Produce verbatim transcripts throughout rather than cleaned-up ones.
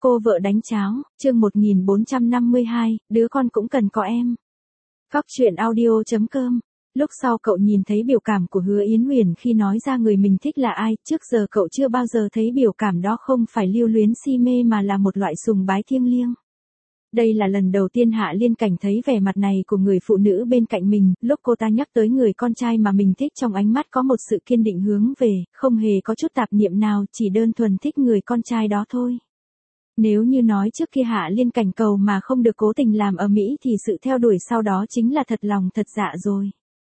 Cô vợ đánh cháo, chương một nghìn bốn trăm năm mươi hai, đứa con cũng cần có em. Cóc truyện audio chấm com. Lúc sau cậu nhìn thấy biểu cảm của Hứa Yến Huyền khi nói ra người mình thích là ai, trước giờ cậu chưa bao giờ thấy biểu cảm đó không phải lưu luyến si mê mà là một loại sùng bái thiêng liêng. Đây là lần đầu tiên Hạ Liên Cảnh thấy vẻ mặt này của người phụ nữ bên cạnh mình, lúc cô ta nhắc tới người con trai mà mình thích trong ánh mắt có một sự kiên định hướng về, không hề có chút tạp niệm nào, chỉ đơn thuần thích người con trai đó thôi. Nếu như nói trước kia Hạ Liên Cảnh cầu mà không được cố tình làm ở Mỹ thì sự theo đuổi sau đó chính là thật lòng thật dạ rồi.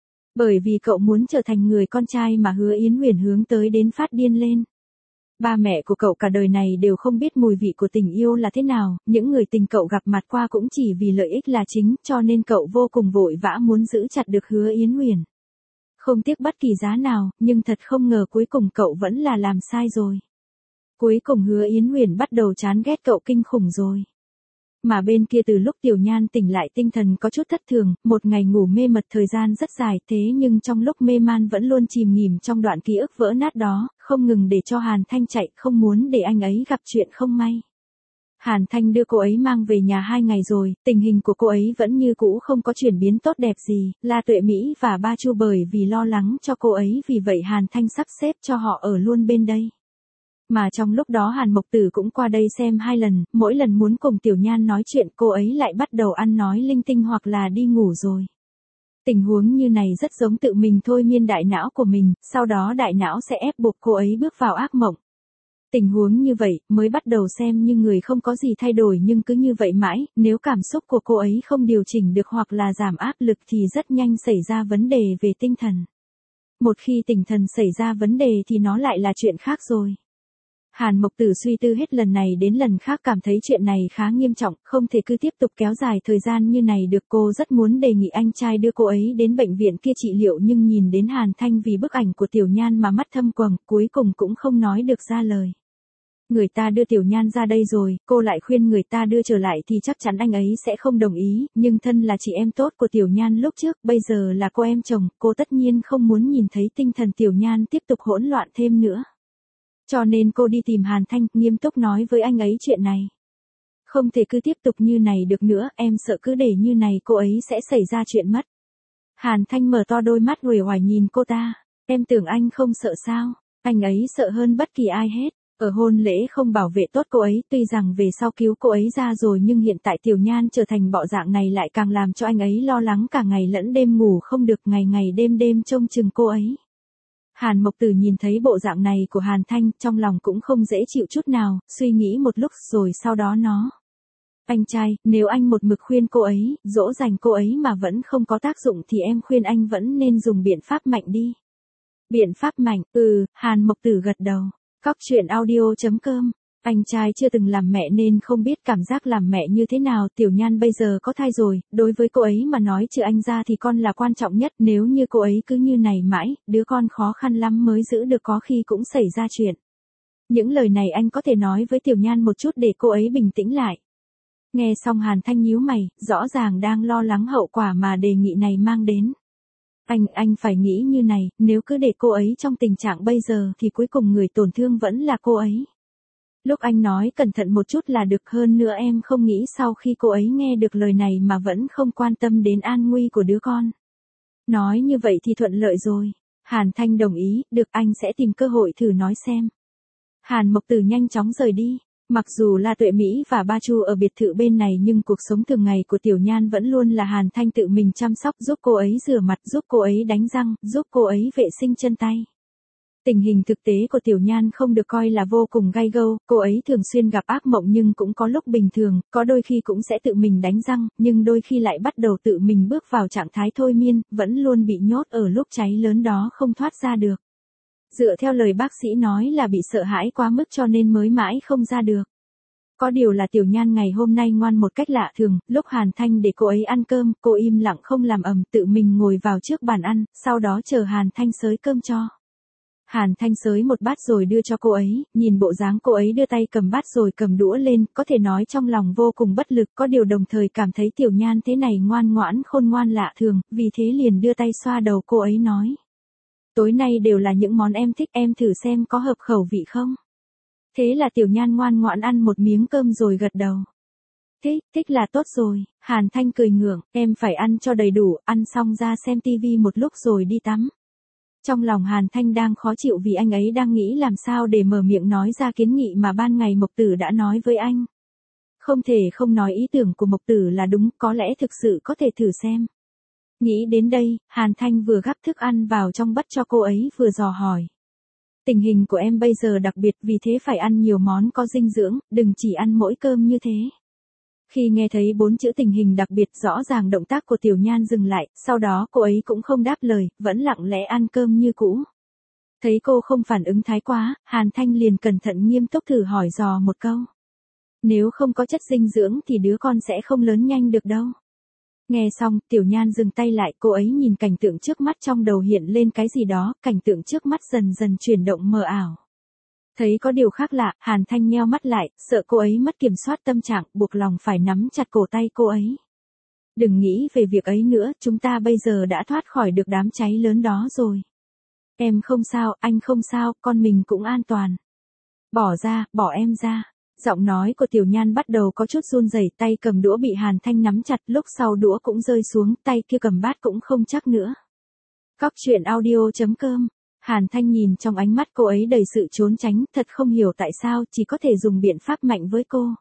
Bởi vì cậu muốn trở thành người con trai mà Hứa Yến Huyền hướng tới đến phát điên lên. Ba mẹ của cậu cả đời này đều không biết mùi vị của tình yêu là thế nào, những người tình cậu gặp mặt qua cũng chỉ vì lợi ích là chính, cho nên cậu vô cùng vội vã muốn giữ chặt được Hứa Yến Huyền. Không tiếc bất kỳ giá nào, nhưng thật không ngờ cuối cùng cậu vẫn là làm sai rồi. Cuối cùng Hứa Yến Huyền bắt đầu chán ghét cậu kinh khủng rồi. Mà bên kia từ lúc Tiểu Nhan tỉnh lại tinh thần có chút thất thường, một ngày ngủ mê mật thời gian rất dài thế nhưng trong lúc mê man vẫn luôn chìm nghỉm trong đoạn ký ức vỡ nát đó, không ngừng để cho Hàn Thanh chạy, không muốn để anh ấy gặp chuyện không may. Hàn Thanh đưa cô ấy mang về nhà hai ngày rồi, tình hình của cô ấy vẫn như cũ không có chuyển biến tốt đẹp gì, La Tuệ Mỹ và Ba Chu bởi vì lo lắng cho cô ấy vì vậy Hàn Thanh sắp xếp cho họ ở luôn bên đây. Mà trong lúc đó Hàn Mộc Tử cũng qua đây xem hai lần, mỗi lần muốn cùng Tiểu Nhan nói chuyện cô ấy lại bắt đầu ăn nói linh tinh hoặc là đi ngủ rồi. Tình huống như này rất giống tự mình thôi miên đại não của mình, sau đó đại não sẽ ép buộc cô ấy bước vào ác mộng. Tình huống như vậy mới bắt đầu xem như người không có gì thay đổi nhưng cứ như vậy mãi, nếu cảm xúc của cô ấy không điều chỉnh được hoặc là giảm áp lực thì rất nhanh xảy ra vấn đề về tinh thần. Một khi tinh thần xảy ra vấn đề thì nó lại là chuyện khác rồi. Hàn Mộc Tử suy tư hết lần này đến lần khác cảm thấy chuyện này khá nghiêm trọng, không thể cứ tiếp tục kéo dài thời gian như này được. Cô rất muốn đề nghị anh trai đưa cô ấy đến bệnh viện kia trị liệu nhưng nhìn đến Hàn Thanh vì bức ảnh của Tiểu Nhan mà mắt thâm quầng, cuối cùng cũng không nói được ra lời. Người ta đưa Tiểu Nhan ra đây rồi, cô lại khuyên người ta đưa trở lại thì chắc chắn anh ấy sẽ không đồng ý, nhưng thân là chị em tốt của Tiểu Nhan lúc trước, bây giờ là cô em chồng, cô tất nhiên không muốn nhìn thấy tinh thần Tiểu Nhan tiếp tục hỗn loạn thêm nữa. Cho nên cô đi tìm Hàn Thanh, nghiêm túc nói với anh ấy chuyện này. Không thể cứ tiếp tục như này được nữa, em sợ cứ để như này cô ấy sẽ xảy ra chuyện mất. Hàn Thanh mở to đôi mắt uể oải nhìn cô ta, em tưởng anh không sợ sao, anh ấy sợ hơn bất kỳ ai hết. Ở hôn lễ không bảo vệ tốt cô ấy, tuy rằng về sau cứu cô ấy ra rồi nhưng hiện tại Tiểu Nhan trở thành bộ dạng này lại càng làm cho anh ấy lo lắng cả ngày lẫn đêm ngủ không được, ngày ngày đêm đêm trông chừng cô ấy. Hàn Mộc Tử nhìn thấy bộ dạng này của Hàn Thanh, trong lòng cũng không dễ chịu chút nào, suy nghĩ một lúc rồi sau đó nó. Anh trai, nếu anh một mực khuyên cô ấy, dỗ dành cô ấy mà vẫn không có tác dụng thì em khuyên anh vẫn nên dùng biện pháp mạnh đi. Biện pháp mạnh, ừ, Hàn Mộc Tử gật đầu. Cóc truyện audio chấm com. Anh trai chưa từng làm mẹ nên không biết cảm giác làm mẹ như thế nào. Tiểu Nhan bây giờ có thai rồi, đối với cô ấy mà nói trừ anh ra thì con là quan trọng nhất. Nếu như cô ấy cứ như này mãi, đứa con khó khăn lắm mới giữ được, có khi cũng xảy ra chuyện. Những lời này anh có thể nói với Tiểu Nhan một chút để cô ấy bình tĩnh lại. Nghe xong Hàn Thanh nhíu mày, rõ ràng đang lo lắng hậu quả mà đề nghị này mang đến. Anh, anh phải nghĩ như này, nếu cứ để cô ấy trong tình trạng bây giờ thì cuối cùng người tổn thương vẫn là cô ấy. Lúc anh nói cẩn thận một chút là được, hơn nữa em không nghĩ sau khi cô ấy nghe được lời này mà vẫn không quan tâm đến an nguy của đứa con. Nói như vậy thì thuận lợi rồi. Hàn Thanh đồng ý, được, anh sẽ tìm cơ hội thử nói xem. Hàn Mộc Tử nhanh chóng rời đi. Mặc dù La Tuệ Mỹ và Ba Chu ở biệt thự bên này nhưng cuộc sống thường ngày của Tiểu Nhan vẫn luôn là Hàn Thanh tự mình chăm sóc, giúp cô ấy rửa mặt, giúp cô ấy đánh răng, giúp cô ấy vệ sinh chân tay. Tình hình thực tế của Tiểu Nhan không được coi là vô cùng gay go, cô ấy thường xuyên gặp ác mộng nhưng cũng có lúc bình thường, có đôi khi cũng sẽ tự mình đánh răng, nhưng đôi khi lại bắt đầu tự mình bước vào trạng thái thôi miên, vẫn luôn bị nhốt ở lúc cháy lớn đó không thoát ra được. Dựa theo lời bác sĩ nói là bị sợ hãi quá mức cho nên mới mãi không ra được. Có điều là Tiểu Nhan ngày hôm nay ngoan một cách lạ thường, lúc Hàn Thanh để cô ấy ăn cơm, cô im lặng không làm ầm, tự mình ngồi vào trước bàn ăn, sau đó chờ Hàn Thanh xới cơm cho. Hàn Thanh xới một bát rồi đưa cho cô ấy, nhìn bộ dáng cô ấy đưa tay cầm bát rồi cầm đũa lên, có thể nói trong lòng vô cùng bất lực, có điều đồng thời cảm thấy Tiểu Nhan thế này ngoan ngoãn khôn ngoan lạ thường, vì thế liền đưa tay xoa đầu cô ấy nói. Tối nay đều là những món em thích, em thử xem có hợp khẩu vị không? Thế là Tiểu Nhan ngoan ngoãn ăn một miếng cơm rồi gật đầu. Thích, thích là tốt rồi, Hàn Thanh cười ngượng, em phải ăn cho đầy đủ, ăn xong ra xem tivi một lúc rồi đi tắm. Trong lòng Hàn Thanh đang khó chịu vì anh ấy đang nghĩ làm sao để mở miệng nói ra kiến nghị mà ban ngày Mộc Tử đã nói với anh. Không thể không nói ý tưởng của Mộc Tử là đúng, có lẽ thực sự có thể thử xem. Nghĩ đến đây, Hàn Thanh vừa gắp thức ăn vào trong bát cho cô ấy vừa dò hỏi. Tình hình của em bây giờ đặc biệt vì thế phải ăn nhiều món có dinh dưỡng, đừng chỉ ăn mỗi cơm như thế. Khi nghe thấy bốn chữ tình hình đặc biệt rõ ràng động tác của Tiểu Nhan dừng lại, sau đó cô ấy cũng không đáp lời, vẫn lặng lẽ ăn cơm như cũ. Thấy cô không phản ứng thái quá, Hàn Thanh liền cẩn thận nghiêm túc thử hỏi dò một câu. Nếu không có chất dinh dưỡng thì đứa con sẽ không lớn nhanh được đâu. Nghe xong, Tiểu Nhan dừng tay lại, cô ấy nhìn cảnh tượng trước mắt trong đầu hiện lên cái gì đó, cảnh tượng trước mắt dần dần chuyển động mờ ảo. Thấy có điều khác lạ, Hàn Thanh nheo mắt lại, sợ cô ấy mất kiểm soát tâm trạng, buộc lòng phải nắm chặt cổ tay cô ấy. Đừng nghĩ về việc ấy nữa, chúng ta bây giờ đã thoát khỏi được đám cháy lớn đó rồi. Em không sao, anh không sao, con mình cũng an toàn. Bỏ ra, bỏ em ra. Giọng nói của Tiểu Nhan bắt đầu có chút run rẩy, tay cầm đũa bị Hàn Thanh nắm chặt, lúc sau đũa cũng rơi xuống, tay kia cầm bát cũng không chắc nữa. Cóc truyện audio chấm com. Hàn Thanh nhìn trong ánh mắt cô ấy đầy sự trốn tránh, thật không hiểu tại sao, chỉ có thể dùng biện pháp mạnh với cô.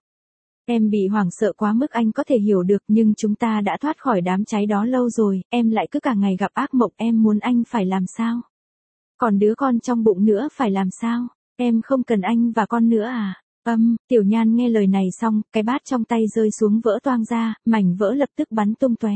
Em bị hoảng sợ quá mức anh có thể hiểu được, nhưng chúng ta đã thoát khỏi đám cháy đó lâu rồi, em lại cứ cả ngày gặp ác mộng, em muốn anh phải làm sao? Còn đứa con trong bụng nữa phải làm sao? Em không cần anh và con nữa à? Âm, Tiểu Nhan nghe lời này xong, cái bát trong tay rơi xuống vỡ toang ra, mảnh vỡ lập tức bắn tung tóe.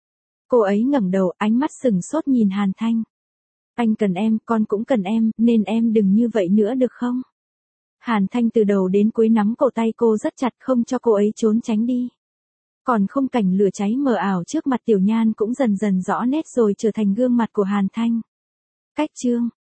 Cô ấy ngẩng đầu, ánh mắt sừng sốt nhìn Hàn Thanh. Anh cần em, con cũng cần em, nên em đừng như vậy nữa được không? Hàn Thanh từ đầu đến cuối nắm cổ tay cô rất chặt không cho cô ấy trốn tránh đi. Còn không cảnh lửa cháy mờ ảo trước mặt Tiểu Nhan cũng dần dần rõ nét rồi trở thành gương mặt của Hàn Thanh. Cách chương